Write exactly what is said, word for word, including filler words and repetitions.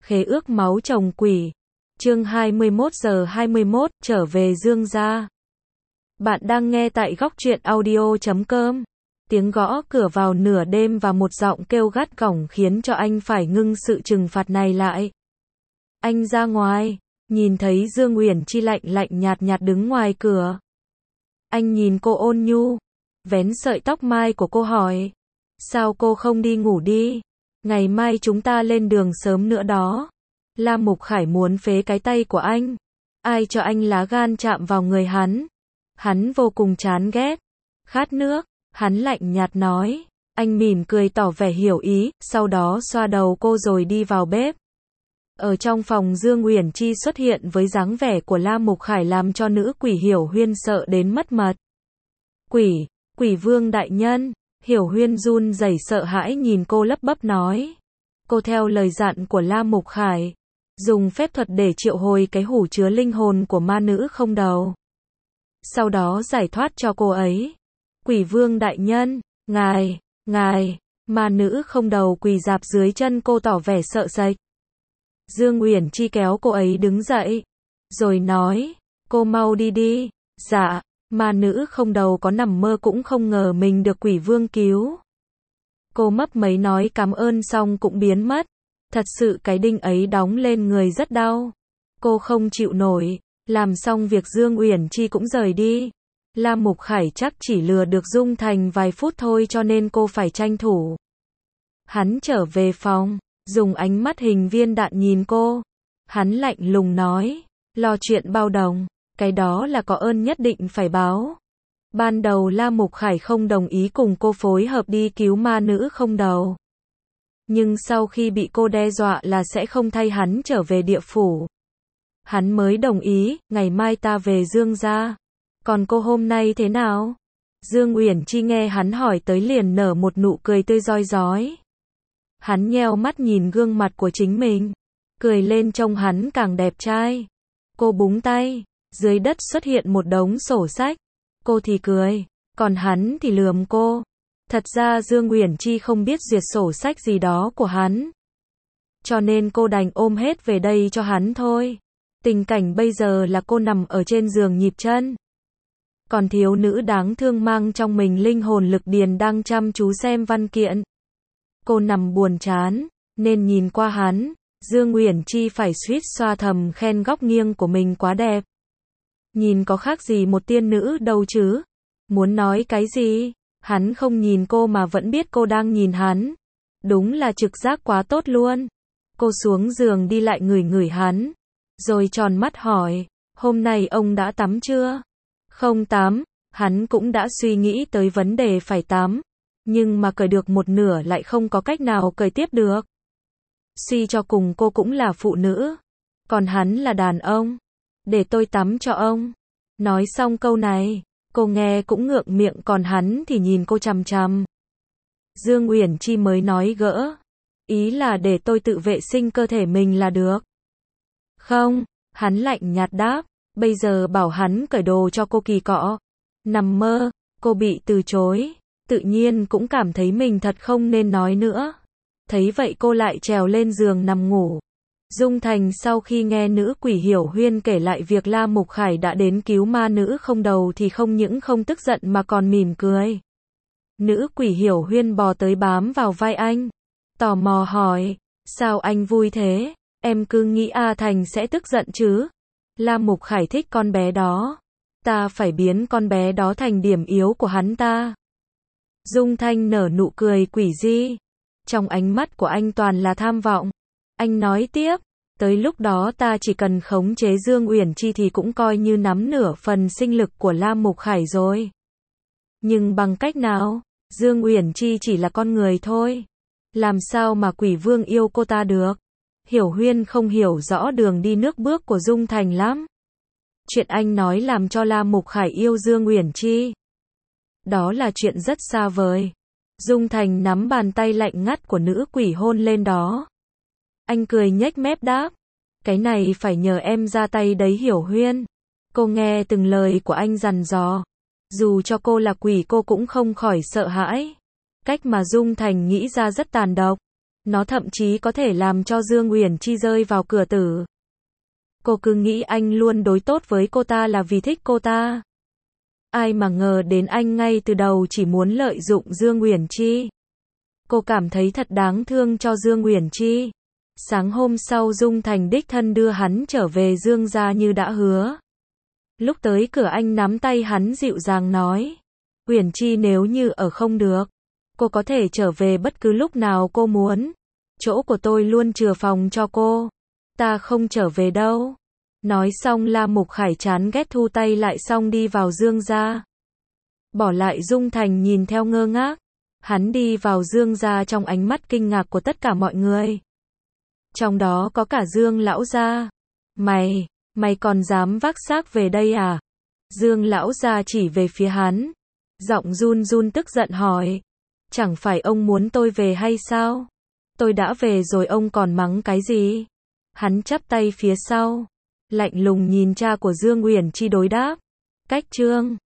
Khế ước máu chồng quỷ. Chương hai mươi mốt giờ hai mươi mốt, trở về Dương gia. Bạn đang nghe tại góc truyện audio chấm com. Tiếng gõ cửa vào nửa đêm và một giọng kêu gắt gỏng khiến cho anh phải ngưng sự trừng phạt này lại. Anh ra ngoài, nhìn thấy Dương Uyển Chi lạnh lạnh nhạt nhạt đứng ngoài cửa. Anh nhìn cô ôn nhu, vén sợi tóc mai của cô hỏi. Sao cô không đi ngủ đi? Ngày mai chúng ta lên đường sớm nữa đó. La Mục Khải muốn phế cái tay của anh. Ai cho anh lá gan chạm vào người hắn? Hắn vô cùng chán ghét. Khát nước, hắn lạnh nhạt nói. Anh mỉm cười tỏ vẻ hiểu ý, sau đó xoa đầu cô rồi đi vào bếp. Ở trong phòng, Dương Uyển Chi xuất hiện với dáng vẻ của La Mục Khải làm cho nữ quỷ Hiểu Huyên sợ đến mất mật. Quỷ, quỷ vương đại nhân. Hiểu Huyên run rẩy sợ hãi nhìn cô lắp bắp nói. Cô theo lời dặn của La Mục Khải, dùng phép thuật để triệu hồi cái hủ chứa linh hồn của ma nữ không đầu. Sau đó giải thoát cho cô ấy. Quỷ vương đại nhân, ngài, ngài, ma nữ không đầu quỳ rạp dưới chân cô tỏ vẻ sợ sệt. Dương Uyển Chi kéo cô ấy đứng dậy, rồi nói, cô mau đi đi. Dạ. Ma nữ không đầu có nằm mơ cũng không ngờ mình được quỷ vương cứu. Cô mấp máy nói cảm ơn xong cũng biến mất. Thật sự cái đinh ấy đóng lên người rất đau. Cô không chịu nổi. Làm xong việc Dương Uyển Chi cũng rời đi. La Mục Khải chắc chỉ lừa được Dung Thành vài phút thôi cho nên cô phải tranh thủ. Hắn trở về phòng, dùng ánh mắt hình viên đạn nhìn cô. Hắn lạnh lùng nói, lo chuyện bao đồng. Cái đó là có ơn nhất định phải báo. Ban đầu La Mục Khải không đồng ý cùng cô phối hợp đi cứu ma nữ không đầu. Nhưng sau khi bị cô đe dọa là sẽ không thay hắn trở về địa phủ, hắn mới đồng ý. Ngày mai ta về Dương gia. Còn cô hôm nay thế nào? Dương Uyển Chi nghe hắn hỏi tới liền nở một nụ cười tươi rói rói. Hắn nheo mắt nhìn gương mặt của chính mình, cười lên trông hắn càng đẹp trai. Cô búng tay. Dưới đất xuất hiện một đống sổ sách. Cô thì cười, còn hắn thì lườm cô. Thật ra Dương Uyển Chi không biết duyệt sổ sách gì đó của hắn, cho nên cô đành ôm hết về đây cho hắn thôi. Tình cảnh bây giờ là cô nằm ở trên giường nhịp chân, còn thiếu nữ đáng thương mang trong mình linh hồn lực điền đang chăm chú xem văn kiện. Cô nằm buồn chán, nên nhìn qua hắn. Dương Uyển Chi phải suýt xoa thầm khen góc nghiêng của mình quá đẹp. Nhìn có khác gì một tiên nữ đâu chứ. Muốn nói cái gì? Hắn không nhìn cô mà vẫn biết cô đang nhìn hắn. Đúng là trực giác quá tốt luôn. Cô xuống giường đi lại ngửi ngửi hắn, rồi tròn mắt hỏi, hôm nay ông đã tắm chưa? Không tắm. Hắn cũng đã suy nghĩ tới vấn đề phải tắm, nhưng mà cởi được một nửa lại không có cách nào cởi tiếp được. Suy cho cùng cô cũng là phụ nữ, còn hắn là đàn ông. Để tôi tắm cho ông. Nói xong câu này, cô nghe cũng ngượng miệng, còn hắn thì nhìn cô chằm chằm. Dương Uyển Chi mới nói gỡ, ý là để tôi tự vệ sinh cơ thể mình là được. Không, hắn lạnh nhạt đáp, bây giờ bảo hắn cởi đồ cho cô kỳ cọ. Nằm mơ. Cô bị từ chối, tự nhiên cũng cảm thấy mình thật không nên nói nữa. Thấy vậy cô lại trèo lên giường nằm ngủ. Dung Thành sau khi nghe nữ quỷ Hiểu Huyên kể lại việc La Mục Khải đã đến cứu ma nữ không đầu thì không những không tức giận mà còn mỉm cười. Nữ quỷ Hiểu Huyên bò tới bám vào vai anh, tò mò hỏi, sao anh vui thế? Em cứ nghĩ A Thành sẽ tức giận chứ? La Mục Khải thích con bé đó. Ta phải biến con bé đó thành điểm yếu của hắn ta. Dung Thanh nở nụ cười quỷ dị. Trong ánh mắt của anh toàn là tham vọng. Anh nói tiếp, tới lúc đó ta chỉ cần khống chế Dương Uyển Chi thì cũng coi như nắm nửa phần sinh lực của La Mục Khải rồi. Nhưng bằng cách nào? Dương Uyển Chi chỉ là con người thôi. Làm sao mà quỷ vương yêu cô ta được? Hiểu Huyên không hiểu rõ đường đi nước bước của Dung Thành lắm. Chuyện anh nói làm cho La Mục Khải yêu Dương Uyển Chi, đó là chuyện rất xa vời. Dung Thành nắm bàn tay lạnh ngắt của nữ quỷ hôn lên đó. Anh cười nhếch mép đáp, cái này phải nhờ em ra tay đấy Hiểu Huyên. Cô nghe từng lời của anh dặn dò. Dù cho cô là quỷ cô cũng không khỏi sợ hãi. Cách mà Dung Thành nghĩ ra rất tàn độc. Nó thậm chí có thể làm cho Dương Uyển Chi rơi vào cửa tử. Cô cứ nghĩ anh luôn đối tốt với cô ta là vì thích cô ta. Ai mà ngờ đến anh ngay từ đầu chỉ muốn lợi dụng Dương Uyển Chi. Cô cảm thấy thật đáng thương cho Dương Uyển Chi. Sáng hôm sau Dung Thành đích thân đưa hắn trở về Dương gia như đã hứa. Lúc tới cửa anh nắm tay hắn dịu dàng nói. Uyển Chi, nếu như ở không được, cô có thể trở về bất cứ lúc nào cô muốn. Chỗ của tôi luôn chừa phòng cho cô. Ta không trở về đâu. Nói xong La Mục Khải chán ghét thu tay lại xong đi vào Dương gia. Bỏ lại Dung Thành nhìn theo ngơ ngác. Hắn đi vào Dương gia trong ánh mắt kinh ngạc của tất cả mọi người. Trong đó có cả Dương lão gia. Mày, mày còn dám vác xác về đây à? Dương lão gia chỉ về phía hắn. Giọng run run tức giận hỏi. Chẳng phải ông muốn tôi về hay sao? Tôi đã về rồi ông còn mắng cái gì? Hắn chắp tay phía sau. Lạnh lùng nhìn cha của Dương Uyển Chi đối đáp. Cách chương